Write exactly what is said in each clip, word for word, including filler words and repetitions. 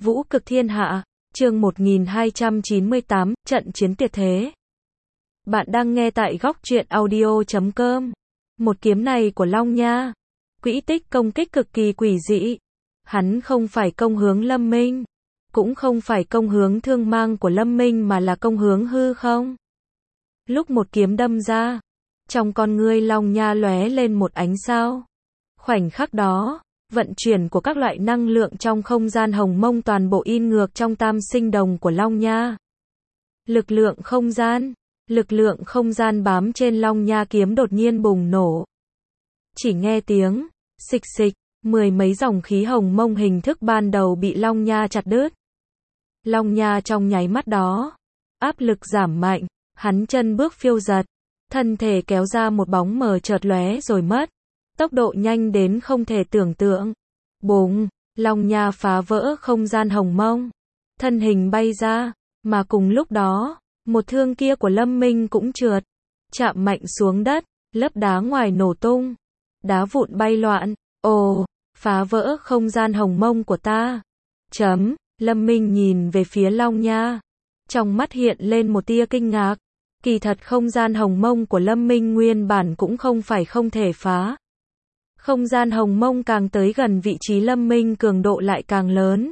Vũ cực thiên hạ, chương một nghìn hai trăm chín mươi tám, trận chiến tuyệt thế. Bạn đang nghe tại góc truyện audio chấm com. Một kiếm này của Long Nha, quỹ tích công kích cực kỳ quỷ dị. Hắn không phải công hướng Lâm Minh, cũng không phải công hướng thương mang của Lâm Minh mà là công hướng hư không. Lúc một kiếm đâm ra, trong con ngươi Long Nha lóe lên một ánh sao. Khoảnh khắc đó, vận chuyển của các loại năng lượng trong không gian hồng mông toàn bộ in ngược trong tam sinh đồng của Long Nha. Lực lượng không gian, lực lượng không gian bám trên Long Nha kiếm đột nhiên bùng nổ. Chỉ nghe tiếng xịch xịch, mười mấy dòng khí hồng mông hình thức ban đầu bị Long Nha chặt đứt. Long Nha trong nháy mắt đó, áp lực giảm mạnh, hắn chân bước phiêu giật, thân thể kéo ra một bóng mờ chợt lóe rồi mất. Tốc độ nhanh đến không thể tưởng tượng. Bùng, Long Nha phá vỡ không gian hồng mông, thân hình bay ra, mà cùng lúc đó, một thương kia của Lâm Minh cũng trượt, chạm mạnh xuống đất, lớp đá ngoài nổ tung, đá vụn bay loạn. Ồ, phá vỡ không gian hồng mông của ta. Chấm, Lâm Minh nhìn về phía Long Nha, trong mắt hiện lên một tia kinh ngạc. Kỳ thật không gian hồng mông của Lâm Minh nguyên bản cũng không phải không thể phá. Không gian hồng mông càng tới gần vị trí Lâm Minh cường độ lại càng lớn,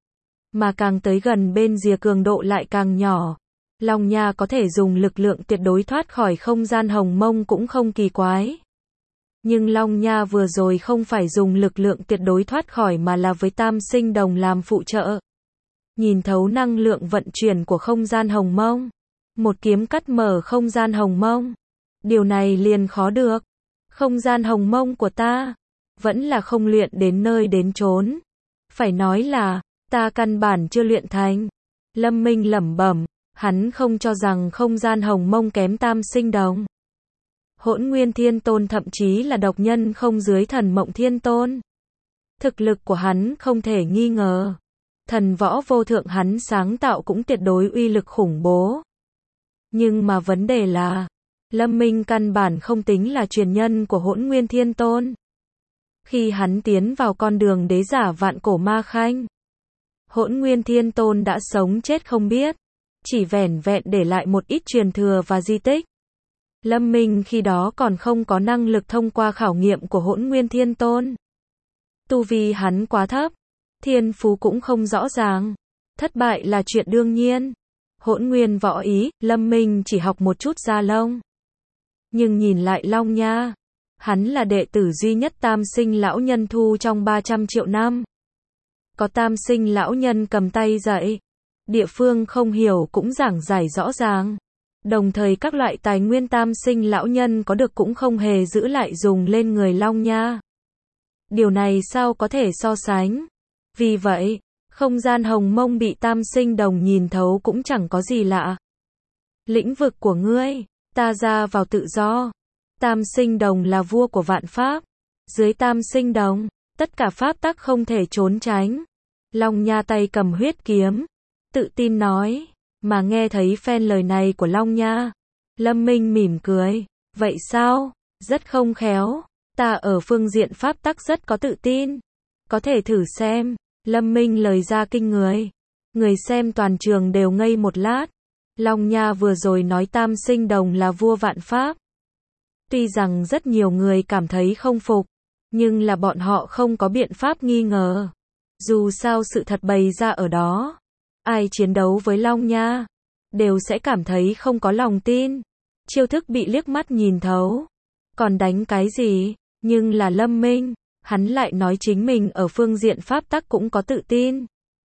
mà càng tới gần bên rìa cường độ lại càng nhỏ. Long Nha có thể dùng lực lượng tuyệt đối thoát khỏi không gian hồng mông cũng không kỳ quái. Nhưng Long Nha vừa rồi không phải dùng lực lượng tuyệt đối thoát khỏi mà là với tam sinh đồng làm phụ trợ. Nhìn thấu năng lượng vận chuyển của không gian hồng mông, một kiếm cắt mở không gian hồng mông. Điều này liền khó được. Không gian hồng mông của ta vẫn là không luyện đến nơi đến chốn. Phải nói là ta căn bản chưa luyện thành. Lâm Minh lẩm bẩm, hắn không cho rằng không gian hồng mông kém tam sinh đồng. Hỗn Nguyên Thiên Tôn thậm chí là độc nhân không dưới Thần Mộng Thiên Tôn. Thực lực của hắn không thể nghi ngờ. Thần võ vô thượng hắn sáng tạo cũng tuyệt đối uy lực khủng bố. Nhưng mà vấn đề là Lâm Minh căn bản không tính là truyền nhân của Hỗn Nguyên Thiên Tôn. Khi hắn tiến vào con đường đế giả vạn cổ ma khanh, Hỗn Nguyên Thiên Tôn đã sống chết không biết, chỉ vẻn vẹn để lại một ít truyền thừa và di tích. Lâm Minh khi đó còn không có năng lực thông qua khảo nghiệm của Hỗn Nguyên Thiên Tôn. Tu vi hắn quá thấp, thiên phú cũng không rõ ràng, thất bại là chuyện đương nhiên. Hỗn Nguyên võ ý, Lâm Minh chỉ học một chút da lông. Nhưng nhìn lại Long Nha, hắn là đệ tử duy nhất tam sinh lão nhân thu trong ba trăm triệu năm. Có tam sinh lão nhân cầm tay dạy, địa phương không hiểu cũng giảng giải rõ ràng. Đồng thời các loại tài nguyên tam sinh lão nhân có được cũng không hề giữ lại dùng lên người Long Nha. Điều này sao có thể so sánh? Vì vậy, không gian hồng mông bị tam sinh đồng nhìn thấu cũng chẳng có gì lạ. Lĩnh vực của ngươi, ta ra vào tự do. Tam sinh đồng là vua của vạn pháp. Dưới tam sinh đồng, tất cả pháp tắc không thể trốn tránh. Long Nha tay cầm huyết kiếm, tự tin nói. Mà nghe thấy phen lời này của Long Nha, Lâm Minh mỉm cười. Vậy sao? Rất không khéo. Ta ở phương diện pháp tắc rất có tự tin. Có thể thử xem. Lâm Minh lời ra kinh người. Người xem toàn trường đều ngây một lát. Long Nha vừa rồi nói tam sinh đồng là vua vạn pháp. Tuy rằng rất nhiều người cảm thấy không phục, nhưng là bọn họ không có biện pháp nghi ngờ. Dù sao sự thật bày ra ở đó, ai chiến đấu với Long Nha đều sẽ cảm thấy không có lòng tin. Chiêu thức bị liếc mắt nhìn thấu, còn đánh cái gì? Nhưng là Lâm Minh, hắn lại nói chính mình ở phương diện pháp tắc cũng có tự tin.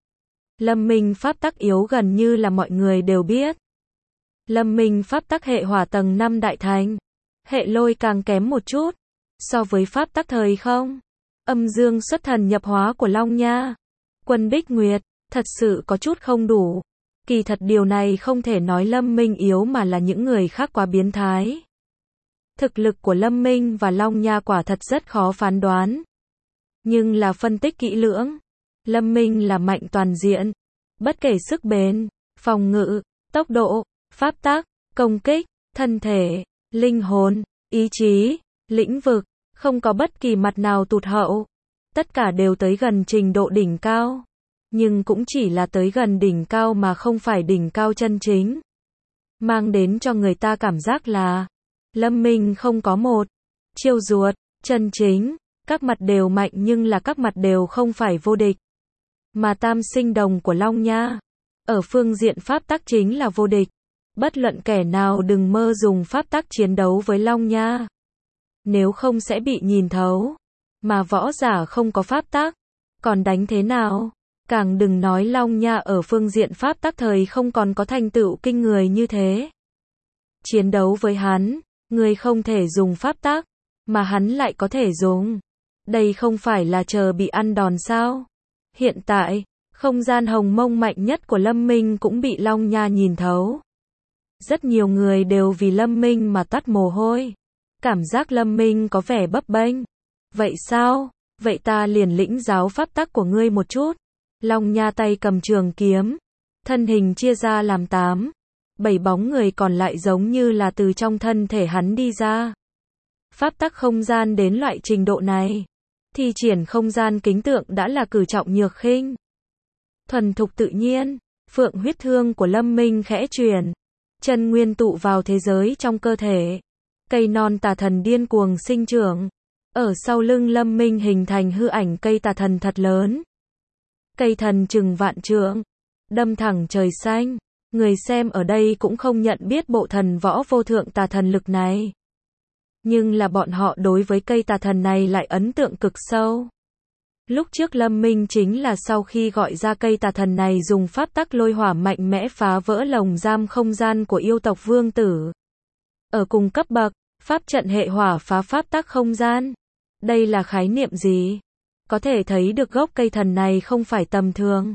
Lâm Minh pháp tắc yếu gần như là mọi người đều biết. Lâm Minh pháp tắc hệ hỏa tầng năm đại thành, hệ lôi càng kém một chút. So với pháp tắc thời không, âm dương xuất thần nhập hóa của Long Nha, Quân Bích Nguyệt, thật sự có chút không đủ. Kỳ thật điều này không thể nói Lâm Minh yếu mà là những người khác quá biến thái. Thực lực của Lâm Minh và Long Nha quả thật rất khó phán đoán. Nhưng là phân tích kỹ lưỡng, Lâm Minh là mạnh toàn diện. Bất kể sức bền, phòng ngự, tốc độ, pháp tắc, công kích, thân thể, linh hồn, ý chí, lĩnh vực, không có bất kỳ mặt nào tụt hậu. Tất cả đều tới gần trình độ đỉnh cao. nhưng cũng chỉ là tới gần đỉnh cao mà không phải đỉnh cao chân chính. Mang đến cho người ta cảm giác là Lâm Minh không có một chiêu ruột chân chính, các mặt đều mạnh nhưng là các mặt đều không phải vô địch. Mà tam sinh đồng của Long Nha, ở phương diện pháp tắc chính là vô địch. Bất luận kẻ nào đừng mơ dùng pháp tắc chiến đấu với Long Nha. Nếu không sẽ bị nhìn thấu. Mà võ giả không có pháp tắc, còn đánh thế nào? Càng đừng nói Long Nha ở phương diện pháp tắc thời không còn có thành tựu kinh người như thế. Chiến đấu với hắn, người không thể dùng pháp tắc, mà hắn lại có thể dùng. Đây không phải là chờ bị ăn đòn sao? Hiện tại, không gian hồng mông mạnh nhất của Lâm Minh cũng bị Long Nha nhìn thấu. Rất nhiều người đều vì Lâm Minh mà toát mồ hôi. Cảm giác Lâm Minh có vẻ bấp bênh. Vậy sao? Vậy ta liền lĩnh giáo pháp tắc của ngươi một chút. Long Nha tay cầm trường kiếm. Thân hình chia ra làm tám. Bảy bóng người còn lại giống như là từ trong thân thể hắn đi ra. Pháp tắc không gian đến loại trình độ này. Thi triển không gian kính tượng đã là cử trọng nhược khinh. Thuần thục tự nhiên. Phượng huyết thương của Lâm Minh khẽ chuyển. Chân nguyên tụ vào thế giới trong cơ thể. Cây non tà thần điên cuồng sinh trưởng. Ở sau lưng Lâm Minh hình thành hư ảnh cây tà thần thật lớn. Cây thần chừng vạn trượng, đâm thẳng trời xanh. Người xem ở đây cũng không nhận biết bộ thần võ vô thượng tà thần lực này. Nhưng là bọn họ đối với cây tà thần này lại ấn tượng cực sâu. Lúc trước Lâm Minh chính là sau khi gọi ra cây tà thần này dùng pháp tắc lôi hỏa mạnh mẽ phá vỡ lồng giam không gian của yêu tộc vương tử. Ở cùng cấp bậc, pháp trận hệ hỏa phá pháp tắc không gian. Đây là khái niệm gì? Có thể thấy được gốc cây thần này không phải tầm thường.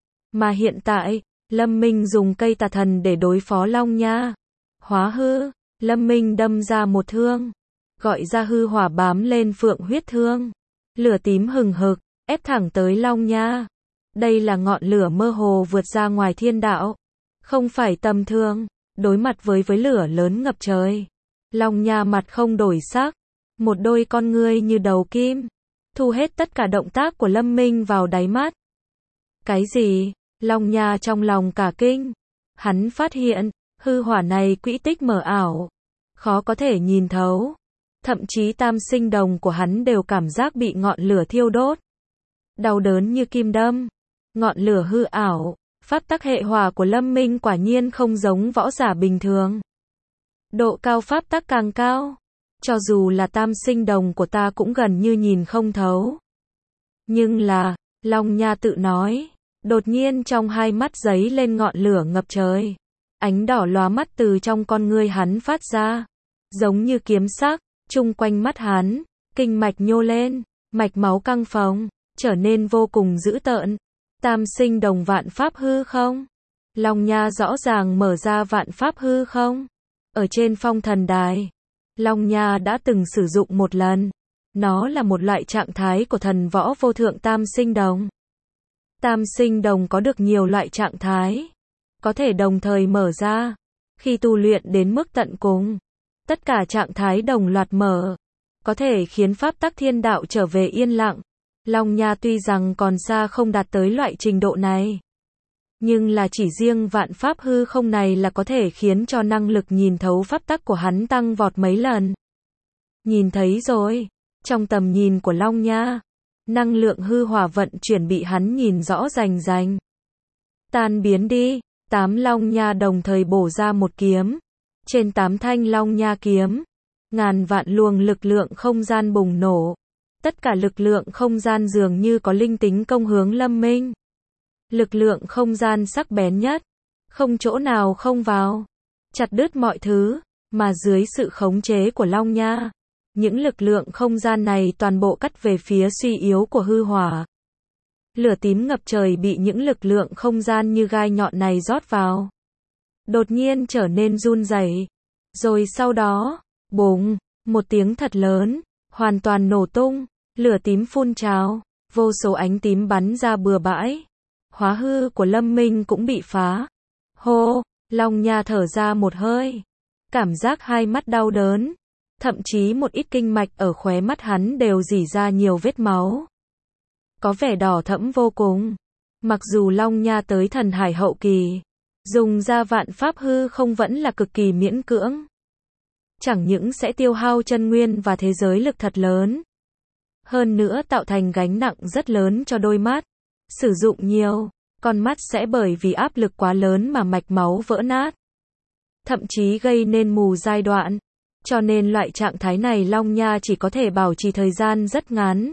Mà hiện tại, Lâm Minh dùng cây tà thần để đối phó Long Nha. Hóa hư, Lâm Minh đâm ra một thương. Gọi ra hư hỏa bám lên phượng huyết thương. Lửa tím hừng hực, ép thẳng tới Long Nha. Đây là ngọn lửa mơ hồ vượt ra ngoài thiên đạo. Không phải tầm thường, đối mặt với với lửa lớn ngập trời. Long Nha mặt không đổi sắc. Một đôi con ngươi như đầu kim. Thu hết tất cả động tác của Lâm Minh vào đáy mắt. Cái gì? Long Nha trong lòng cả kinh. Hắn phát hiện, hư hỏa này quỹ tích mờ ảo. Khó có thể nhìn thấu. Thậm chí tam sinh đồng của hắn đều cảm giác bị ngọn lửa thiêu đốt. Đau đớn như kim đâm. Ngọn lửa hư ảo. Pháp tắc hệ hỏa của Lâm Minh quả nhiên không giống võ giả bình thường. Độ cao pháp tắc càng cao. Cho dù là tam sinh đồng của ta cũng gần như nhìn không thấu. Nhưng là, Long Nha tự nói, đột nhiên trong hai mắt giấy lên ngọn lửa ngập trời. Ánh đỏ lóa mắt từ trong con ngươi hắn phát ra. Giống như kiếm sắc, chung quanh mắt hắn, kinh mạch nhô lên, mạch máu căng phồng, trở nên vô cùng dữ tợn. Tam sinh đồng vạn pháp hư không? Long Nha rõ ràng mở ra vạn pháp hư không? Ở trên phong thần đài. Long Nha đã từng sử dụng một lần. Nó là một loại trạng thái của thần võ vô thượng tam sinh đồng. Tam sinh đồng có được nhiều loại trạng thái. Có thể đồng thời mở ra. Khi tu luyện đến mức tận cùng. Tất cả trạng thái đồng loạt mở. Có thể khiến pháp tắc thiên đạo trở về yên lặng. Long Nha tuy rằng còn xa không đạt tới loại trình độ này. Nhưng là chỉ riêng vạn pháp hư không này là có thể khiến cho năng lực nhìn thấu pháp tắc của hắn tăng vọt mấy lần. Nhìn thấy rồi, trong tầm nhìn của Long Nha, năng lượng hư hỏa vận chuyển bị hắn nhìn rõ rành rành. Tan biến đi, tám Long Nha đồng thời bổ ra một kiếm. Trên tám thanh Long Nha kiếm, ngàn vạn luồng lực lượng không gian bùng nổ. Tất cả lực lượng không gian dường như có linh tính công hướng Lâm Minh. Lực lượng không gian sắc bén nhất, không chỗ nào không vào, chặt đứt mọi thứ, mà dưới sự khống chế của Long Nha, những lực lượng không gian này toàn bộ cắt về phía suy yếu của hư hỏa. Lửa tím ngập trời bị những lực lượng không gian như gai nhọn này rót vào. Đột nhiên trở nên run rẩy, rồi sau đó, bùng, một tiếng thật lớn, hoàn toàn nổ tung, lửa tím phun trào, vô số ánh tím bắn ra bừa bãi. Hóa hư của Lâm Minh cũng bị phá. Hô, Long Nha thở ra một hơi. Cảm giác hai mắt đau đớn. Thậm chí một ít kinh mạch ở khóe mắt hắn đều rỉ ra nhiều vết máu. Có vẻ đỏ thẫm vô cùng. Mặc dù Long Nha tới thần hải hậu kỳ, dùng ra vạn pháp hư không vẫn là cực kỳ miễn cưỡng. Chẳng những sẽ tiêu hao chân nguyên và thế giới lực thật lớn, hơn nữa tạo thành gánh nặng rất lớn cho đôi mắt. Sử dụng nhiều, con mắt sẽ bởi vì áp lực quá lớn mà mạch máu vỡ nát, thậm chí gây nên mù giai đoạn. Cho nên loại trạng thái này Long Nha chỉ có thể bảo trì thời gian rất ngắn.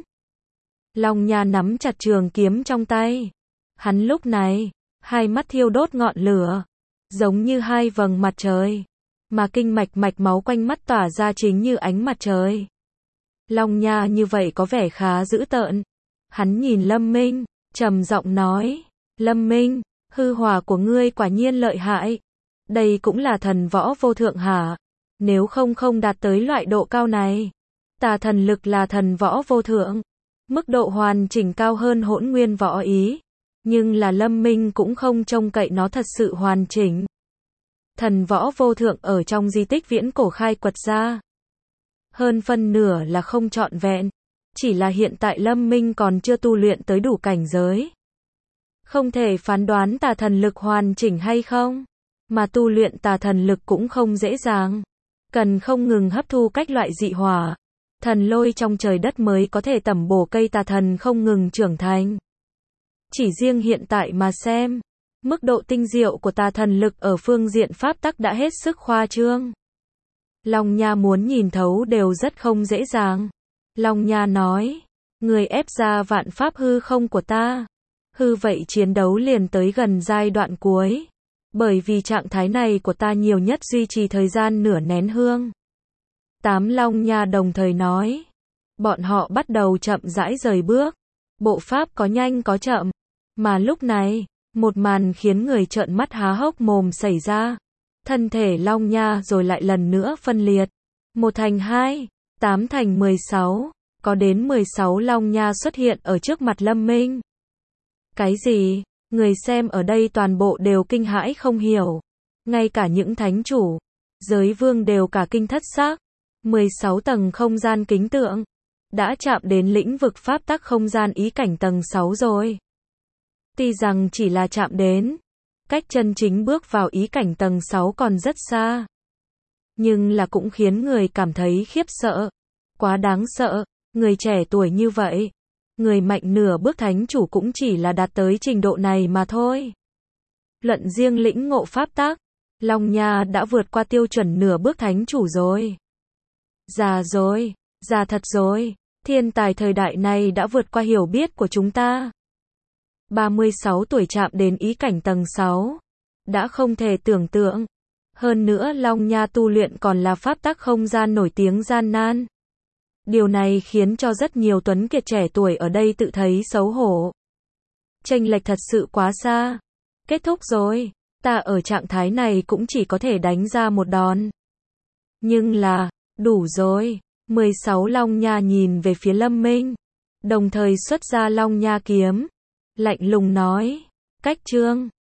Long Nha nắm chặt trường kiếm trong tay. Hắn lúc này, hai mắt thiêu đốt ngọn lửa, giống như hai vầng mặt trời, mà kinh mạch mạch máu quanh mắt tỏa ra chính như ánh mặt trời. Long Nha như vậy có vẻ khá dữ tợn. Hắn nhìn Lâm Minh, trầm giọng nói, Lâm Minh, hư hỏa của ngươi quả nhiên lợi hại. Đây cũng là thần võ vô thượng hả? Nếu không không đạt tới loại độ cao này. Tà thần lực là thần võ vô thượng, mức độ hoàn chỉnh cao hơn hỗn nguyên võ ý. Nhưng là Lâm Minh cũng không trông cậy nó thật sự hoàn chỉnh. Thần võ vô thượng ở trong di tích viễn cổ khai quật ra, hơn phân nửa là không trọn vẹn. Chỉ là hiện tại Lâm Minh còn chưa tu luyện tới đủ cảnh giới, không thể phán đoán tà thần lực hoàn chỉnh hay không. Mà tu luyện tà thần lực cũng không dễ dàng, cần không ngừng hấp thu các loại dị hỏa, thần lôi trong trời đất mới có thể tẩm bổ cây tà thần không ngừng trưởng thành. Chỉ riêng hiện tại mà xem, mức độ tinh diệu của tà thần lực ở phương diện pháp tắc đã hết sức khoa trương. Long Nha muốn nhìn thấu đều rất không dễ dàng. Long Nha nói, người ép ra vạn pháp hư không của ta. Hư vậy chiến đấu liền tới gần giai đoạn cuối. Bởi vì trạng thái này của ta nhiều nhất duy trì thời gian nửa nén hương. Tám Long Nha đồng thời nói. Bọn họ bắt đầu chậm rãi rời bước. Bộ pháp có nhanh có chậm. Mà lúc này, một màn khiến người trợn mắt há hốc mồm xảy ra. Thân thể Long Nha rồi lại lần nữa phân liệt. Một thành hai, tám thành mười sáu. Có đến mười sáu Long Nha xuất hiện ở trước mặt Lâm Minh. Cái gì? Người xem ở đây toàn bộ đều kinh hãi không hiểu. Ngay cả những thánh chủ, giới vương đều cả kinh thất xác. mười sáu tầng không gian kính tượng. Đã chạm đến lĩnh vực pháp tắc không gian ý cảnh tầng sáu rồi. Tuy rằng chỉ là chạm đến, cách chân chính bước vào ý cảnh tầng sáu còn rất xa. Nhưng là cũng khiến người cảm thấy khiếp sợ. Quá đáng sợ, người trẻ tuổi như vậy. Người mạnh nửa bước thánh chủ cũng chỉ là đạt tới trình độ này mà thôi. Luận riêng lĩnh ngộ pháp tắc, Long Nha đã vượt qua tiêu chuẩn nửa bước thánh chủ rồi. Già rồi, già thật rồi, thiên tài thời đại này đã vượt qua hiểu biết của chúng ta. ba mươi sáu tuổi chạm đến ý cảnh tầng sáu, đã không thể tưởng tượng. Hơn nữa Long Nha tu luyện còn là pháp tắc không gian nổi tiếng gian nan. Điều này khiến cho rất nhiều tuấn kiệt trẻ tuổi ở đây tự thấy xấu hổ. Chênh lệch thật sự quá xa. Kết thúc rồi, ta ở trạng thái này cũng chỉ có thể đánh ra một đòn. Nhưng là, đủ rồi. mười sáu Long Nha nhìn về phía Lâm Minh, đồng thời xuất ra Long Nha kiếm. Lạnh lùng nói, cách chương.